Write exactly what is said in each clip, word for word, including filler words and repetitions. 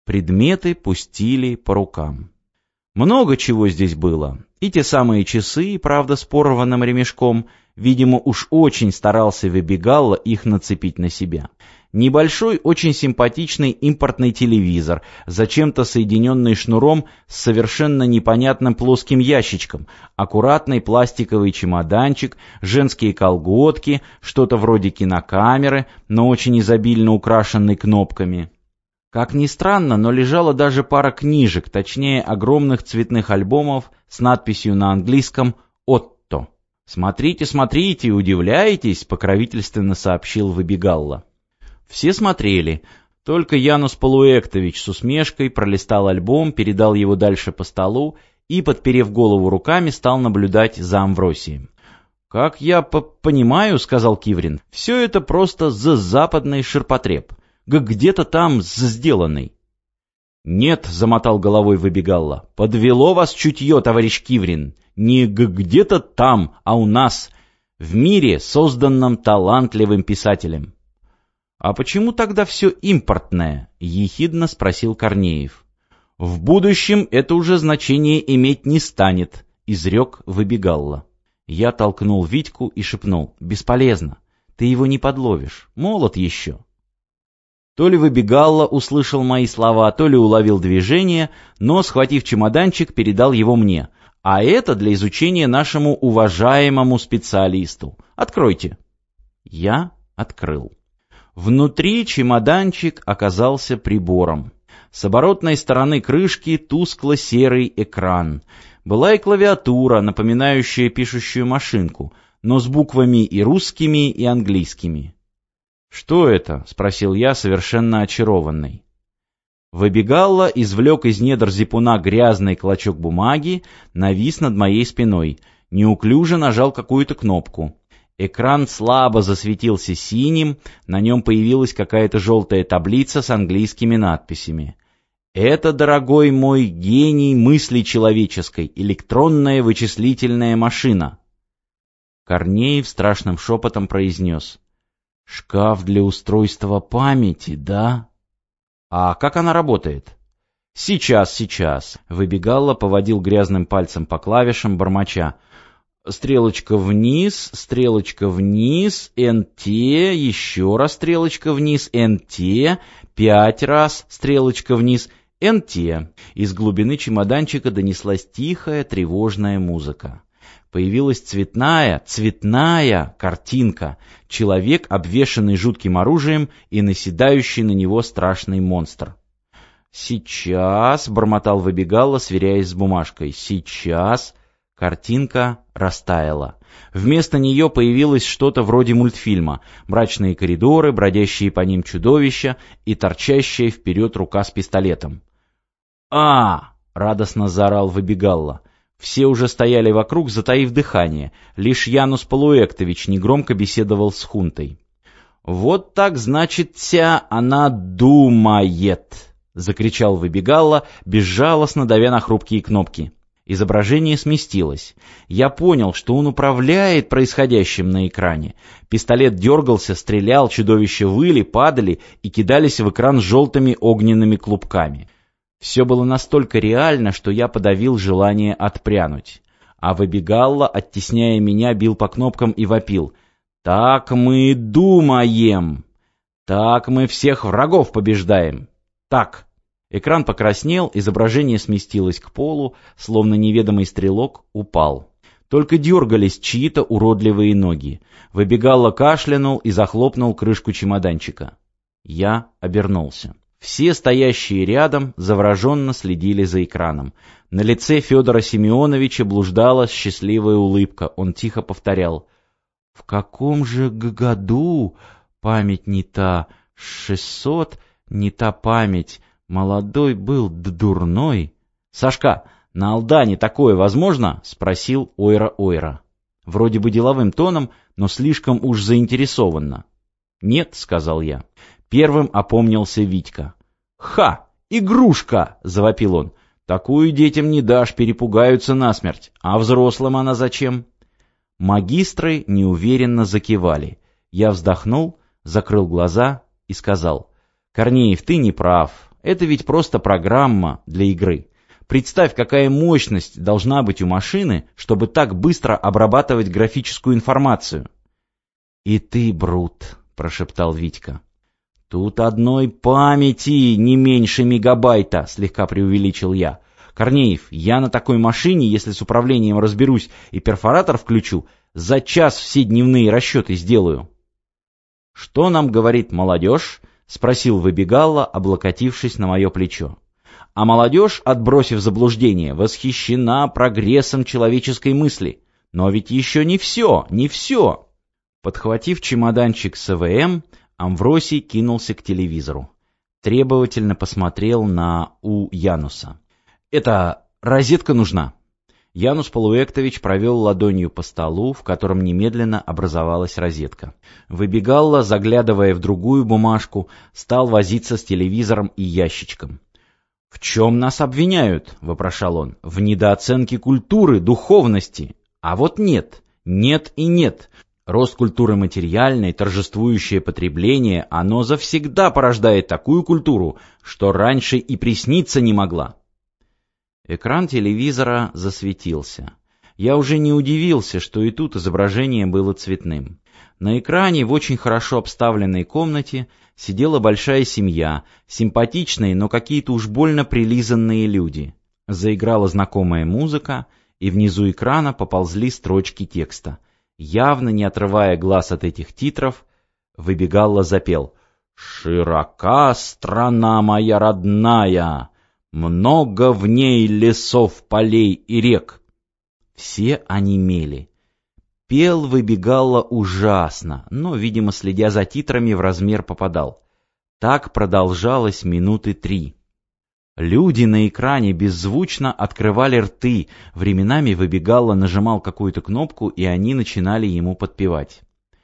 Предметы пустили по рукам. Много чего здесь было. И те самые часы, правда, с порванным ремешком, видимо, уж очень старался Выбегалла их нацепить на себя. Небольшой, очень симпатичный импортный телевизор, зачем-то соединенный шнуром с совершенно непонятным плоским ящичком, аккуратный пластиковый чемоданчик, женские колготки, что-то вроде кинокамеры, но очень изобильно украшенный кнопками. Как ни странно, но лежала даже пара книжек, точнее огромных цветных альбомов с надписью на английском «Отто». «Смотрите, смотрите, удивляетесь», — покровительственно сообщил Выбегалла. Все смотрели. Только Янус Полуэктович с усмешкой пролистал альбом, передал его дальше по столу и, подперев голову руками, стал наблюдать за Амвросием. «Как я понимаю, — сказал Киврин, — все это просто за-западный ширпотреб. Где-то там сделанный». «Нет, — замотал головой Выбегалла, — подвело вас чутье, товарищ Киврин. Не где-то там, а у нас, в мире, созданном талантливым писателем». «А почему тогда все импортное?» — ехидно спросил Корнеев. «В будущем это уже значение иметь не станет», — изрек Выбегалла. Я толкнул Витьку и шепнул: «Бесполезно, ты его не подловишь, молод еще». То ли Выбегалла услышал мои слова, то ли уловил движение, но, схватив чемоданчик, передал его мне. «А это для изучения нашему уважаемому специалисту. Откройте». Я открыл. Внутри чемоданчик оказался прибором. С оборотной стороны крышки тускло-серый экран. Была и клавиатура, напоминающая пишущую машинку, но с буквами и русскими, и английскими. «Что это?» — спросил я, совершенно очарованный. Выбегалла извлек из недр зипуна грязный клочок бумаги, навис над моей спиной, неуклюже нажал какую-то кнопку. Экран слабо засветился синим, на нем появилась какая-то желтая таблица с английскими надписями. «Это, дорогой мой, гений мысли человеческой, электронная вычислительная машина». Корнеев страшным шепотом произнес: «Шкаф для устройства памяти, да?» «А как она работает?» «Сейчас, сейчас», — Выбегалла поводил грязным пальцем по клавишам, бормоча: «Стрелочка вниз, стрелочка вниз, эн тэ, еще раз стрелочка вниз, эн тэ, пять раз стрелочка вниз, эн тэ». Из глубины чемоданчика донеслась тихая, тревожная музыка. Появилась цветная, цветная картинка. Человек, обвешанный жутким оружием, и наседающий на него страшный монстр. «Сейчас», — бормотал Выбегалла, сверяясь с бумажкой, «сейчас». Картинка растаяла. Вместо нее появилось что-то вроде мультфильма: мрачные коридоры, бродящие по ним чудовища и торчащая вперед рука с пистолетом. «А!» — радостно заорал Выбегалла. Все уже стояли вокруг, затаив дыхание. Лишь Янус Полуэктович негромко беседовал с Хунтой. «Вот так, значит, вся она думает!» — закричал Выбегалла, безжалостно давя на хрупкие кнопки. Изображение сместилось. Я понял, что он управляет происходящим на экране. Пистолет дергался, стрелял, чудовища выли, падали и кидались в экран желтыми огненными клубками. Все было настолько реально, что я подавил желание отпрянуть. А Выбегалла, оттесняя меня, бил по кнопкам и вопил: «Так мы думаем! Так мы всех врагов побеждаем! Так!» Экран покраснел, изображение сместилось к полу, словно неведомый стрелок упал. Только дергались чьи-то уродливые ноги. Выбегалла кашлянул и захлопнул крышку чемоданчика. Я обернулся. Все стоящие рядом завороженно следили за экраном. На лице Федора Семеновича блуждала счастливая улыбка. Он тихо повторял: «В каком же году? Память не та. Шестьсот не та память. Молодой был, да дурной». «Сашка, на Алдане такое возможно?» — спросил Ойра-Ойра. Вроде бы деловым тоном, но слишком уж заинтересованно. «Нет», — сказал я. Первым опомнился Витька. «Ха! Игрушка!» — завопил он. «Такую детям не дашь, перепугаются насмерть. А взрослым она зачем?» Магистры неуверенно закивали. Я вздохнул, закрыл глаза и сказал: «Корнеев, ты не прав. Это ведь просто программа для игры. Представь, какая мощность должна быть у машины, чтобы так быстро обрабатывать графическую информацию. «И ты, Брут», — прошептал Витька. «Тут одной памяти не меньше мегабайта», — слегка преувеличил я. «Корнеев, я на такой машине, если с управлением разберусь и перфоратор включу, за час все дневные расчеты сделаю». «Что нам говорит молодежь?» — спросил Выбегало, облокотившись на мое плечо. А молодежь, отбросив заблуждение, восхищена прогрессом человеческой мысли. Но ведь еще не все, не все. Подхватив чемоданчик с ЭВМ, Амвросий кинулся к телевизору. Требовательно посмотрел на У. Януса. «Это розетка нужна». Янус Полуэктович провел ладонью по столу, в котором немедленно образовалась розетка. Выбегало, заглядывая в другую бумажку, стал возиться с телевизором и ящичком. «В чем нас обвиняют?» — вопрошал он. «В недооценке культуры, духовности. А вот нет, нет и нет. Рост культуры материальной, торжествующее потребление, оно завсегда порождает такую культуру, что раньше и присниться не могла». Экран телевизора засветился. Я уже не удивился, что и тут изображение было цветным. На экране в очень хорошо обставленной комнате сидела большая семья, симпатичные, но какие-то уж больно прилизанные люди. Заиграла знакомая музыка, и внизу экрана поползли строчки текста. Явно не отрывая глаз от этих титров, Выбегало запел: «Широка страна моя родная, много в ней лесов, полей и рек». Все онемели. Пел Выбегало ужасно, но, видимо, следя за титрами, в размер попадал. Так продолжалось минуты три. Люди на экране беззвучно открывали рты, временами Выбегало нажимал какую-то кнопку, и они начинали ему подпевать.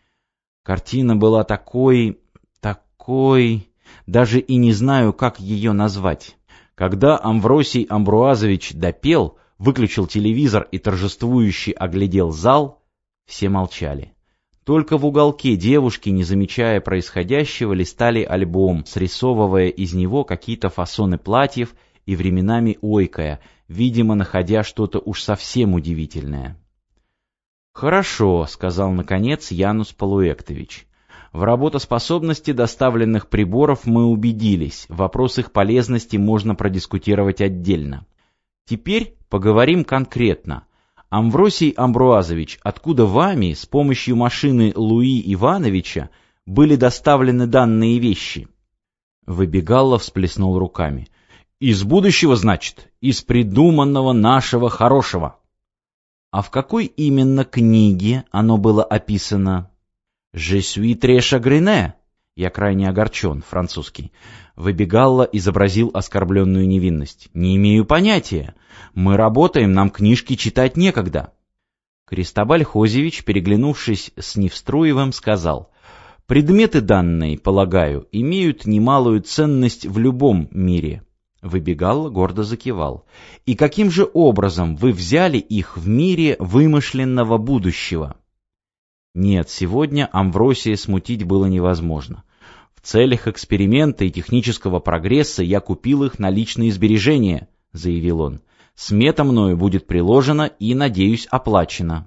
Картина была такой... такой... даже и не знаю, как ее назвать. Когда Амвросий Амбруазович допел, выключил телевизор и торжествующе оглядел зал, все молчали. Только в уголке девушки, не замечая происходящего, листали альбом, срисовывая из него какие-то фасоны платьев и временами ойкая, видимо, находя что-то уж совсем удивительное. «Хорошо», — сказал наконец Янус Полуэктович. «В работоспособности доставленных приборов мы убедились, вопрос их полезности можно продискутировать отдельно. Теперь поговорим конкретно. Амвросий Амбруазович, откуда вами с помощью машины Луи Ивановича были доставлены данные вещи?» Выбегало, всплеснул руками. «Из будущего, значит? Из придуманного нашего хорошего». «А в какой именно книге оно было описано?» «Je suis très chagriné». Я крайне огорчен, французский. Выбегало, изобразил оскорбленную невинность. «Не имею понятия. Мы работаем, нам книжки читать некогда». Кристобаль Хозевич, переглянувшись с Невструевым, сказал: «Предметы данные, полагаю, имеют немалую ценность в любом мире». Выбегало, гордо закивал. «И каким же образом вы взяли их в мире вымышленного будущего?» Нет, сегодня Амвросия смутить было невозможно. В целях эксперимента и технического прогресса я купил их на личные сбережения, заявил он. Смета мною будет приложена и, надеюсь, оплачена.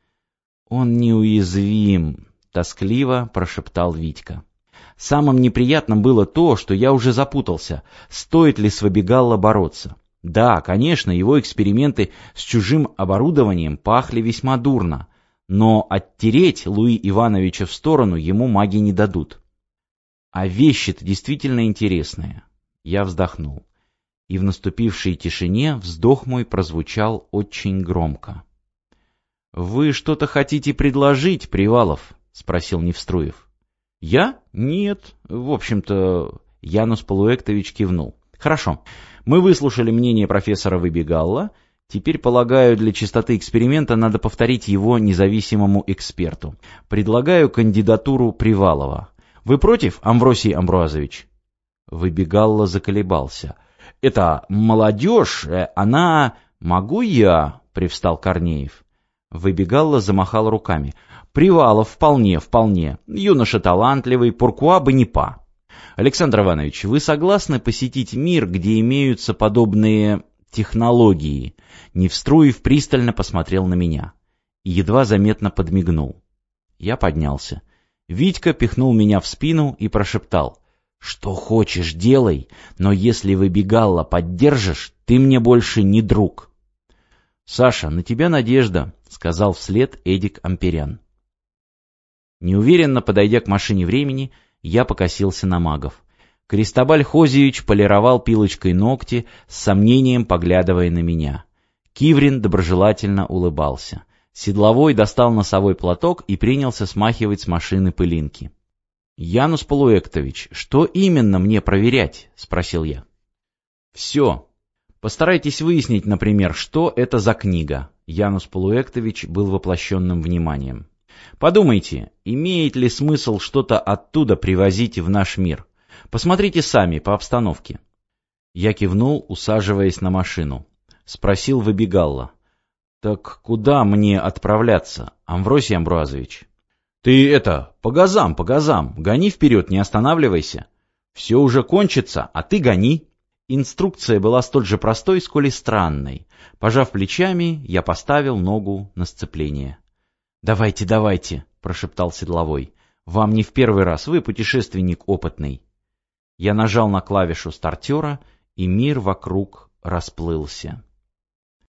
Он неуязвим, тоскливо прошептал Витька. Самым неприятным было то, что я уже запутался, стоит ли с Выбегало бороться. Да, конечно, его эксперименты с чужим оборудованием пахли весьма дурно, но оттереть Луи Ивановича в сторону ему маги не дадут. А вещи-то действительно интересные. Я вздохнул. И в наступившей тишине вздох мой прозвучал очень громко. «Вы что-то хотите предложить, Привалов?» — спросил Невструев. «Я? Нет. В общем-то...» Янус Полуэктович кивнул. «Хорошо. Мы выслушали мнение профессора Выбегало. Теперь, полагаю, для чистоты эксперимента надо повторить его независимому эксперту. Предлагаю кандидатуру Привалова. Вы против, Амвросий Амбруазович?» Выбегало заколебался. «Это молодежь, она...» «Могу я?» — привстал Корнеев. Выбегало замахал руками. «Привалов, вполне, вполне. Юноша талантливый, pourquoi бы не па?» Александр Иванович, вы согласны посетить мир, где имеются подобные технологии? Невструев пристально посмотрел на меня и едва заметно подмигнул. Я поднялся. Витька пихнул меня в спину и прошептал: «Что хочешь, делай, но если выбегалла поддержишь, ты мне больше не друг». «Саша, на тебя надежда», — сказал вслед Эдик Амперян. Неуверенно подойдя к машине времени, я покосился на магов. Кристобаль Хозевич полировал пилочкой ногти, с сомнением поглядывая на меня. Киврин доброжелательно улыбался. Седловой достал носовой платок и принялся смахивать с машины пылинки. «Янус Полуэктович, что именно мне проверять?» — спросил я. «Все. Постарайтесь выяснить, например, что это за книга». Янус Полуэктович был воплощенным вниманием. «Подумайте, имеет ли смысл что-то оттуда привозить в наш мир? Посмотрите сами по обстановке». Я кивнул, усаживаясь на машину. Спросил выбегалла: «Так куда мне отправляться, Амвросий Амбруазович?» «Ты это, по газам, по газам, гони вперед, не останавливайся. Все уже кончится, а ты гони». Инструкция была столь же простой, сколь и странной. Пожав плечами, я поставил ногу на сцепление. «Давайте, давайте», — прошептал Седловой. «Вам не в первый раз, вы путешественник опытный». Я нажал на клавишу стартера, и мир вокруг расплылся.